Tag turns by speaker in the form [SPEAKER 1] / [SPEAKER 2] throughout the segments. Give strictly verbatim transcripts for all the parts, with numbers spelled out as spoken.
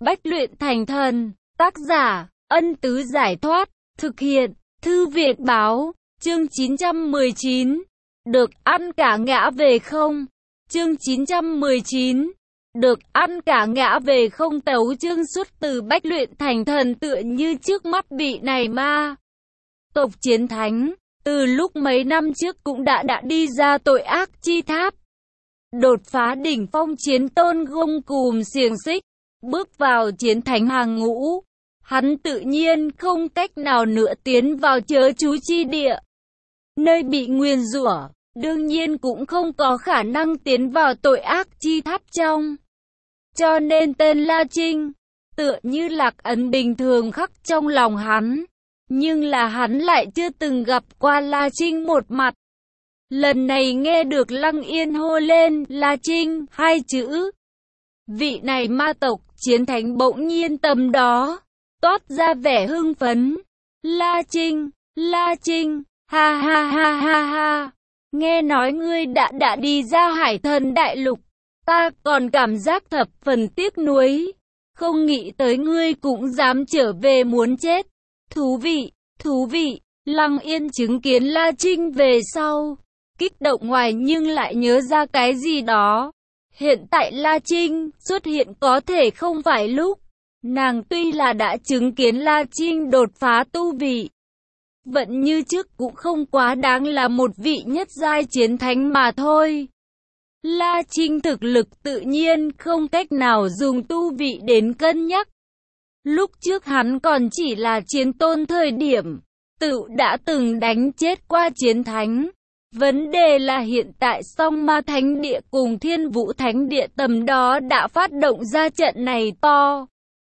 [SPEAKER 1] Bách luyện thành thần, tác giả, Ân Tứ Giải Thoát, thực hiện, Thư Việt Báo, chương chín trăm mười chín, được ăn cả ngã về không? Chương chín trăm mười chín, được ăn cả ngã về không. Tấu chương xuất từ Bách luyện thành thần, tựa như trước mắt vị này ma tộc chiến thánh, từ lúc mấy năm trước cũng đã đã đi ra tội ác chi tháp, đột phá đỉnh phong chiến tôn gông cùm xiềng xích, bước vào chiến thánh hàng ngũ. Hắn tự nhiên không cách nào nữa tiến vào chớ chú chi địa, nơi bị nguyền rủa, đương nhiên cũng không có khả năng tiến vào tội ác chi tháp trong. Cho nên tên La Trinh, tựa như lạc ấn bình thường khắc trong lòng hắn. Nhưng là hắn lại chưa từng gặp qua La Trinh một mặt. Lần này nghe được Lăng Yên hô lên La Trinh hai chữ, vị này ma tộc chiến thánh bỗng nhiên tầm đó toát ra vẻ hưng phấn. La Trinh, La Trinh, ha ha ha ha ha, nghe nói ngươi đã đã đi ra Hải Thần Đại Lục, ta còn cảm giác thập phần tiếc nuối, không nghĩ tới ngươi cũng dám trở về muốn chết. Thú vị, thú vị. Lăng Yên chứng kiến La Trinh về sau, kích động ngoài nhưng lại nhớ ra cái gì đó. Hiện tại La Trinh xuất hiện có thể không phải lúc. Nàng tuy là đã chứng kiến La Trinh đột phá tu vị, vẫn như trước cũng không quá đáng là một vị nhất giai chiến thánh mà thôi. La Trinh thực lực tự nhiên không cách nào dùng tu vị đến cân nhắc. Lúc trước hắn còn chỉ là chiến tôn thời điểm, tự đã từng đánh chết qua chiến thánh. Vấn đề là hiện tại Song Ma Thánh Địa cùng Thiên Vũ Thánh Địa tầm đó đã phát động ra trận này to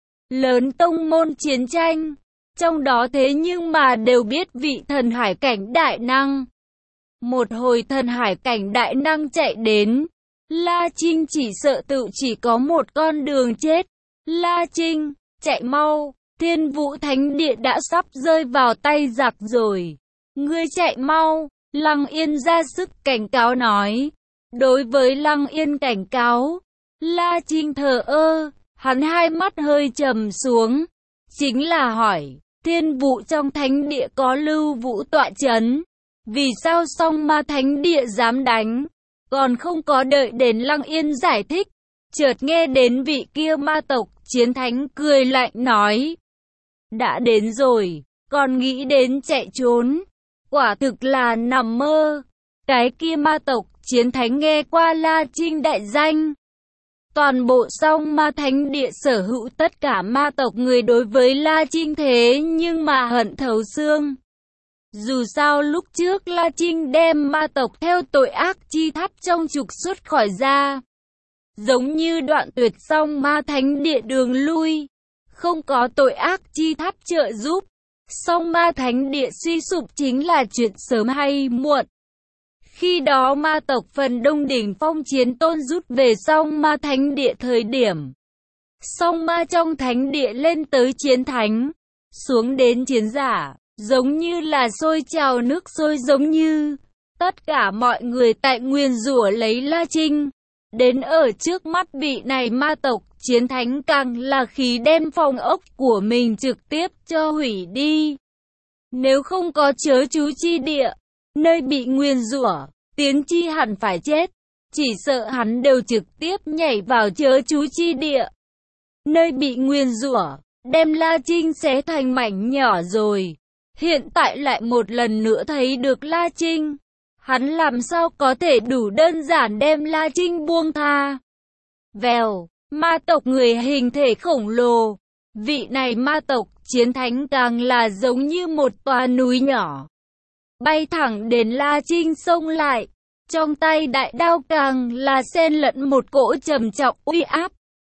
[SPEAKER 1] lớn tông môn chiến tranh. Trong đó thế nhưng mà đều biết vị thần hải cảnh đại năng. Một hồi thần hải cảnh đại năng chạy đến, La Trinh chỉ sợ tự chỉ có một con đường chết. La Trinh, chạy mau, Thiên Vũ Thánh Địa đã sắp rơi vào tay giặc rồi. Ngươi chạy mau, Lăng Yên ra sức cảnh cáo nói. Đối với Lăng Yên cảnh cáo, La Trinh thờ ơ, hắn hai mắt hơi trầm xuống. Chính là hỏi, Thiên Vũ trong Thánh Địa có Lưu Vũ tọa chấn, vì sao Song Ma Thánh Địa dám đánh? Còn không có đợi đến Lăng Yên giải thích, chợt nghe đến vị kia ma tộc chiến thánh cười lạnh nói. Đã đến rồi, còn nghĩ đến chạy trốn, quả thực là nằm mơ. Cái kia ma tộc chiến thánh nghe qua La Trinh đại danh. Toàn bộ Song Ma Thánh Địa sở hữu tất cả ma tộc người đối với La Trinh thế nhưng mà hận thấu xương. Dù sao lúc trước La Trinh đem ma tộc theo tội ác chi tháp trong trục xuất khỏi ra, giống như đoạn tuyệt Song Ma Thánh Địa đường lui. Không có tội ác chi tháp trợ giúp, Song Ma Thánh Địa suy sụp chính là chuyện sớm hay muộn. Khi đó ma tộc phần đông đỉnh phong chiến tôn rút về Song Ma Thánh Địa thời điểm, Song Ma trong Thánh Địa lên tới chiến thánh, xuống đến chiến giả, giống như là sôi trào nước sôi giống như. Tất cả mọi người tại nguyền rủa lấy La Trinh. Đến ở trước mắt vị này ma tộc chiến thánh càng là khí đem phòng ốc của mình trực tiếp cho hủy đi. Nếu không có chớ chú chi địa, nơi bị nguyền rủa, tiến chi hẳn phải chết. Chỉ sợ hắn đều trực tiếp nhảy vào chớ chú chi địa, nơi bị nguyền rủa, đem La Trinh xé thành mảnh nhỏ rồi. Hiện tại lại một lần nữa thấy được La Trinh, hắn làm sao có thể đủ đơn giản đem La Trinh buông tha. Vèo, ma tộc người hình thể khổng lồ. Vị này ma tộc chiến thánh càng là giống như một tòa núi nhỏ, bay thẳng đến La Trinh xông lại. Trong tay đại đao càng là xen lẫn một cỗ trầm trọng uy áp,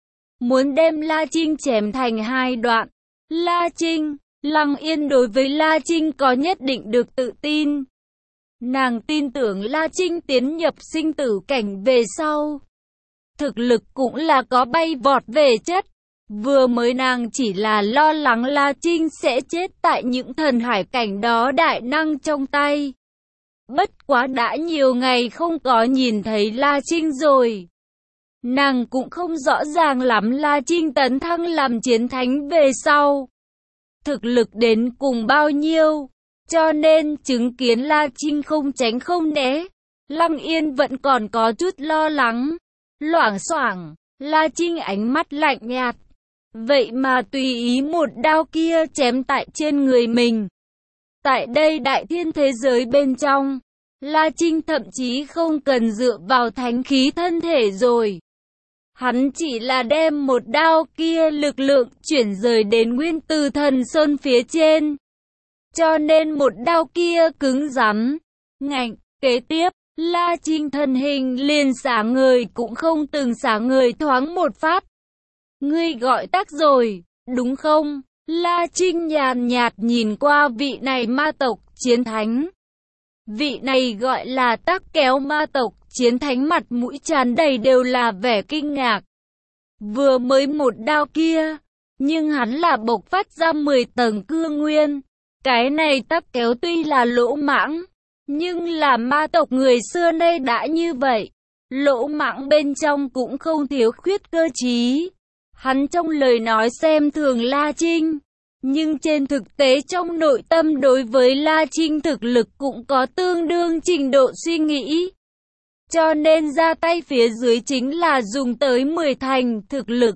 [SPEAKER 1] muốn đem La Trinh chém thành hai đoạn. La Trinh, Lăng Yên đối với La Trinh có nhất định được tự tin. Nàng tin tưởng La Trinh tiến nhập sinh tử cảnh về sau, thực lực cũng là có bay vọt về chất. Vừa mới nàng chỉ là lo lắng La Trinh sẽ chết tại những thần hải cảnh đó đại năng trong tay. Bất quá đã nhiều ngày không có nhìn thấy La Trinh rồi, Nàng cũng không rõ ràng lắm La Trinh tấn thăng làm chiến thánh về sau thực lực đến cùng bao nhiêu, cho nên chứng kiến La Trinh không tránh không né, Lăng Yên vẫn còn có chút lo lắng. Loảng xoảng, La Trinh ánh mắt lạnh nhạt, vậy mà tùy ý một đao kia chém tại trên người mình. Tại đây đại thiên thế giới bên trong, La Trinh thậm chí không cần dựa vào thánh khí thân thể rồi. Hắn chỉ là đem một đao kia lực lượng chuyển rời đến nguyên từ thần sơn phía trên. Cho nên một đao kia cứng rắn, ngạnh, kế tiếp, La Trinh thân hình liền xả người cũng không từng xả người thoáng một phát. Ngươi gọi tác rồi, đúng không? La Trinh nhàn nhạt nhìn qua vị này ma tộc chiến thánh. Vị này gọi là Tắc Kéo ma tộc chiến thánh, mặt mũi tràn đầy đều là vẻ kinh ngạc. Vừa mới một đao kia, nhưng hắn là bộc phát ra mười tầng cương nguyên. Cái này Tắc Kéo tuy là lỗ mãng, nhưng là ma tộc người xưa nay đã như vậy. Lỗ mãng bên trong cũng không thiếu khuyết cơ trí. Hắn trong lời nói xem thường La Trinh, nhưng trên thực tế trong nội tâm đối với La Trinh thực lực cũng có tương đương trình độ suy nghĩ. Cho nên ra tay phía dưới chính là dùng tới mười thành thực lực.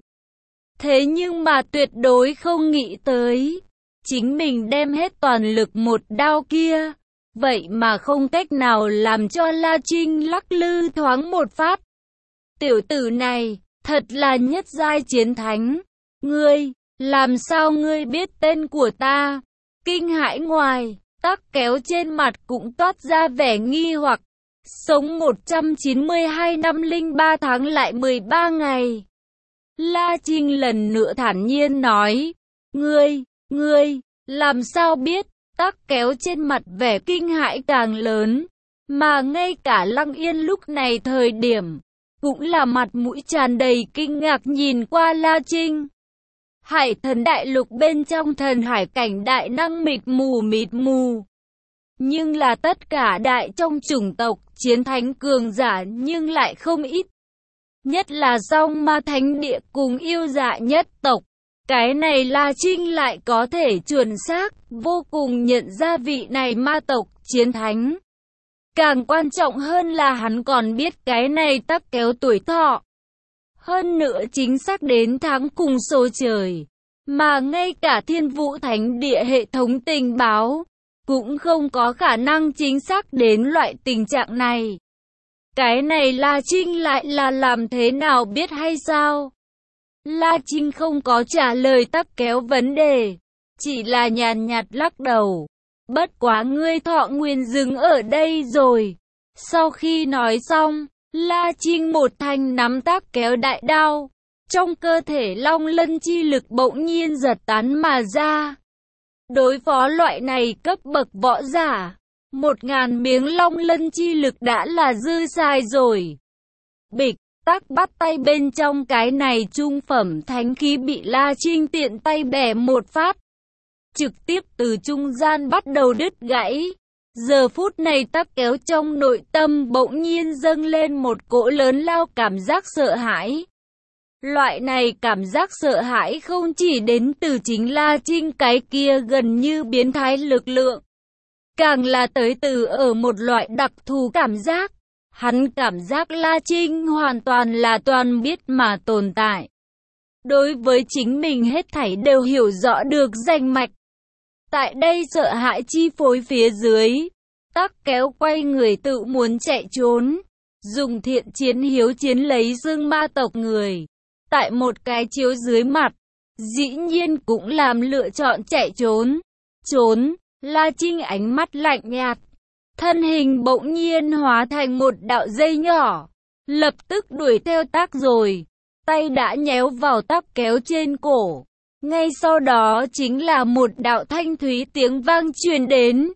[SPEAKER 1] Thế nhưng mà tuyệt đối không nghĩ tới, chính mình đem hết toàn lực một đao kia, vậy mà không cách nào làm cho La Trinh lắc lư thoáng một phát. Tiểu tử này, thật là nhất giai chiến thánh. Ngươi, làm sao ngươi biết tên của ta? Kinh hãi ngoài, Tắc Kéo trên mặt cũng toát ra vẻ nghi hoặc. Sống một trăm chín mươi hai năm linh ba tháng lại mười ba ngày. La Trinh lần nữa thản nhiên nói, ngươi, ngươi, làm sao biết? Tắc Kéo trên mặt vẻ kinh hãi càng lớn, mà ngay cả Lăng Yên lúc này thời điểm, cũng là mặt mũi tràn đầy kinh ngạc nhìn qua La Trinh. Hải thần đại lục bên trong thần hải cảnh đại năng mịt mù mịt mù. Nhưng là tất cả đại trong chủng tộc, chiến thánh cường giả nhưng lại không ít. Nhất là song ma thánh địa cùng yêu dạ nhất tộc. Cái này La Trinh lại có thể chuẩn xác, vô cùng nhận ra vị này ma tộc, chiến thánh. Càng quan trọng hơn là hắn còn biết cái này Tắc Kéo tuổi thọ. Hơn nữa chính xác đến tháng cùng số trời. Mà ngay cả Thiên Vũ Thánh Địa hệ thống tình báo cũng không có khả năng chính xác đến loại tình trạng này. Cái này La Trinh lại là làm thế nào biết hay sao? La Trinh không có trả lời Tắc Kéo vấn đề, chỉ là nhàn nhạt lắc đầu. Bất quá ngươi thọ nguyên dừng ở đây rồi. Sau khi nói xong, La Trinh một thanh nắm Tắc Kéo đại đao. Trong cơ thể long lân chi lực bỗng nhiên giật tán mà ra. Đối phó loại này cấp bậc võ giả, một ngàn miếng long lân chi lực đã là dư xài rồi. Bịch, Tắc bắt tay bên trong cái này trung phẩm thánh khí bị La Trinh tiện tay bẻ một phát. Trực tiếp từ trung gian bắt đầu đứt gãy. Giờ phút này Tắc Kéo trong nội tâm bỗng nhiên dâng lên một cỗ lớn lao cảm giác sợ hãi. Loại này cảm giác sợ hãi không chỉ đến từ chính La Trinh cái kia gần như biến thái lực lượng, càng là tới từ ở một loại đặc thù cảm giác. Hắn cảm giác La Trinh hoàn toàn là toàn biết mà tồn tại. Đối với chính mình hết thảy đều hiểu rõ được rành mạch. Tại đây sợ hãi chi phối phía dưới, Tắc Kéo quay người tự muốn chạy trốn, dùng thiện chiến hiếu chiến lấy dương ma tộc người. Tại một cái chiếu dưới mặt, dĩ nhiên cũng làm lựa chọn chạy trốn. Trốn, La Trinh ánh mắt lạnh nhạt, thân hình bỗng nhiên hóa thành một đạo dây nhỏ, lập tức đuổi theo Tắc rồi. Tay đã nhéo vào Tắc Kéo trên cổ. Ngay sau đó chính là một đạo thanh thúy tiếng vang truyền đến.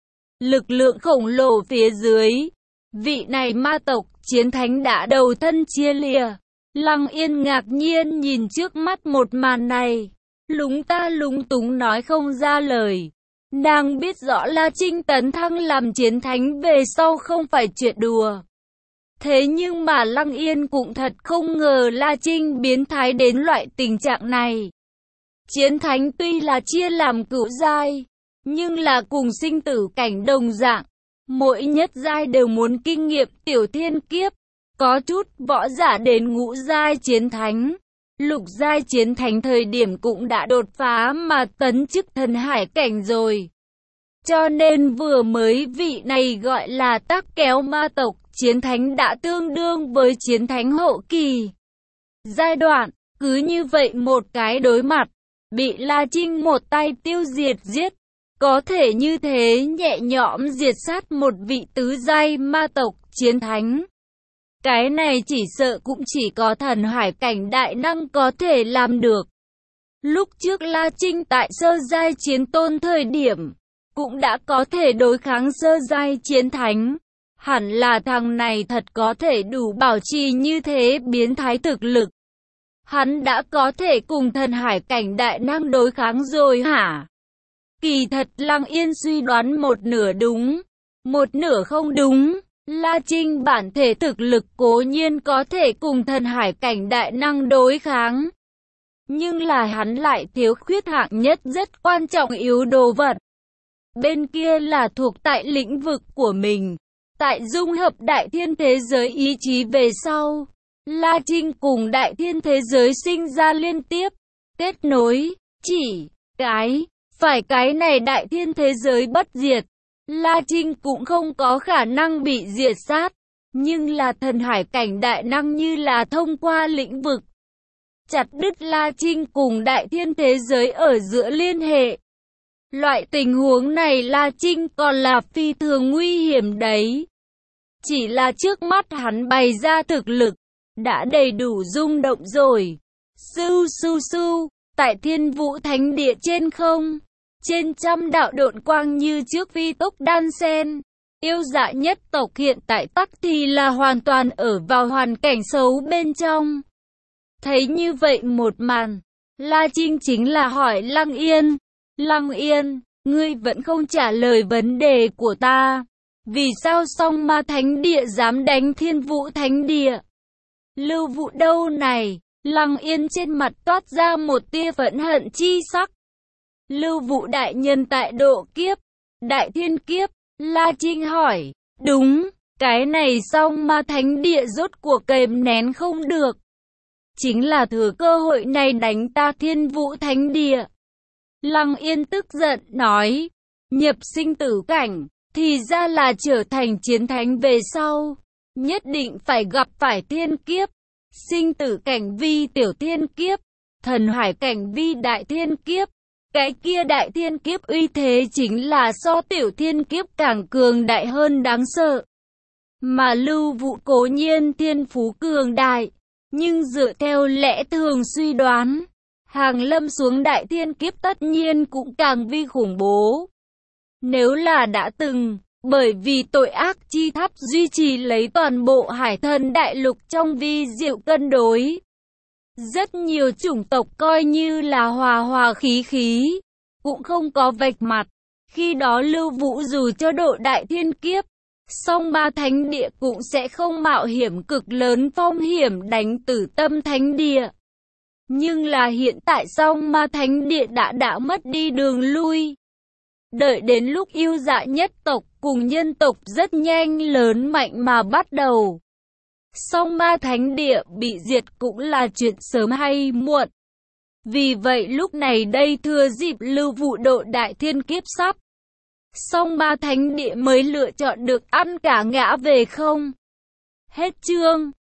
[SPEAKER 1] Lực lượng khổng lồ phía dưới, vị này ma tộc chiến thánh đã đầu thân chia lìa. Lăng Yên ngạc nhiên nhìn trước mắt một màn này, lúng ta lúng túng nói không ra lời. Nàng biết rõ La Trinh tấn thăng làm chiến thánh về sau không phải chuyện đùa. Thế nhưng mà Lăng Yên cũng thật không ngờ La Trinh biến thái đến loại tình trạng này. Chiến thánh tuy là chia làm cửu giai, nhưng là cùng sinh tử cảnh đồng dạng. Mỗi nhất giai đều muốn kinh nghiệm tiểu thiên kiếp. Có chút võ giả đến ngũ giai chiến thánh, lục giai chiến thánh thời điểm cũng đã đột phá mà tấn chức thần hải cảnh rồi. Cho nên vừa mới vị này gọi là tắc kéo ma tộc, chiến thánh đã tương đương với chiến thánh hậu kỳ. Giai đoạn, cứ như vậy một cái đối mặt, bị La Trinh một tay tiêu diệt giết. Có thể như thế nhẹ nhõm diệt sát một vị tứ giai ma tộc chiến thánh. Cái này chỉ sợ cũng chỉ có thần hải cảnh đại năng có thể làm được. Lúc trước La Trinh tại sơ giai chiến tôn thời điểm, cũng đã có thể đối kháng sơ giai chiến thánh. Hẳn là thằng này thật có thể đủ bảo trì như thế biến thái thực lực. Hắn đã có thể cùng thần hải cảnh đại năng đối kháng rồi hả? Kỳ thật Lăng Yên suy đoán một nửa đúng, một nửa không đúng. La Trinh bản thể thực lực cố nhiên có thể cùng thần hải cảnh đại năng đối kháng. Nhưng là hắn lại thiếu khuyết hạng nhất rất quan trọng yếu đồ vật. Bên kia là thuộc tại lĩnh vực của mình. Tại dung hợp đại thiên thế giới ý chí về sau, La Trinh cùng đại thiên thế giới sinh ra liên tiếp, kết nối, chỉ, cái, phải cái này đại thiên thế giới bất diệt. La Trinh cũng không có khả năng bị diệt sát, nhưng là thần hải cảnh đại năng như là thông qua lĩnh vực. Chặt đứt La Trinh cùng đại thiên thế giới ở giữa liên hệ. Loại tình huống này La Trinh còn là phi thường nguy hiểm đấy. Chỉ là trước mắt hắn bày ra thực lực, đã đầy đủ rung động rồi. Su su su, tại Thiên Vũ Thánh Địa trên không. Trên trăm đạo độn quang như trước phi tốc đan sen. Yêu dạ nhất tộc hiện tại tắc thì là hoàn toàn ở vào hoàn cảnh xấu bên trong. Thấy như vậy một màn, La Trinh chính là hỏi Lăng Yên. Lăng Yên, ngươi vẫn không trả lời vấn đề của ta. Vì sao Song Ma Thánh Địa dám đánh Thiên Vũ Thánh Địa? Lưu Vụ đâu này? Lăng Yên trên mặt toát ra một tia phẫn hận chi sắc. Lưu Vụ đại nhân tại độ kiếp, đại thiên kiếp. La Trinh hỏi, đúng, cái này Song Ma Thánh Địa rốt cuộc kềm nén không được. Chính là thừa cơ hội này đánh ta Thiên Vũ Thánh Địa. Lăng Yên tức giận nói, nhập sinh tử cảnh, thì ra là trở thành chiến thánh về sau. Nhất định phải gặp phải thiên kiếp. Sinh tử cảnh vi tiểu thiên kiếp, thần hải cảnh vi đại thiên kiếp. Cái kia đại thiên kiếp uy thế chính là so tiểu thiên kiếp càng cường đại hơn đáng sợ. Mà Lưu Vụ cố nhiên thiên phú cường đại, nhưng dựa theo lẽ thường suy đoán, hàng lâm xuống đại thiên kiếp tất nhiên cũng càng vi khủng bố. Nếu là đã từng, bởi vì tội ác chi tháp duy trì lấy toàn bộ hải thần đại lục trong vi diệu cân đối. Rất nhiều chủng tộc coi như là hòa hòa khí khí, cũng không có vạch mặt. Khi đó Lưu Vũ dù cho độ đại thiên kiếp, Song Ma Thánh Địa cũng sẽ không mạo hiểm cực lớn phong hiểm đánh Tử Tâm Thánh Địa. Nhưng là hiện tại Song Ma Thánh Địa đã đã mất đi đường lui. Đợi đến lúc yêu dạ nhất tộc cùng nhân tộc rất nhanh lớn mạnh mà bắt đầu, Song Ma Thánh Địa bị diệt cũng là chuyện sớm hay muộn. Vì vậy lúc này đây thừa dịp Lưu Vụ độ đại thiên kiếp sắp, Song Ma Thánh Địa mới lựa chọn được ăn cả ngã về không. Hết chương.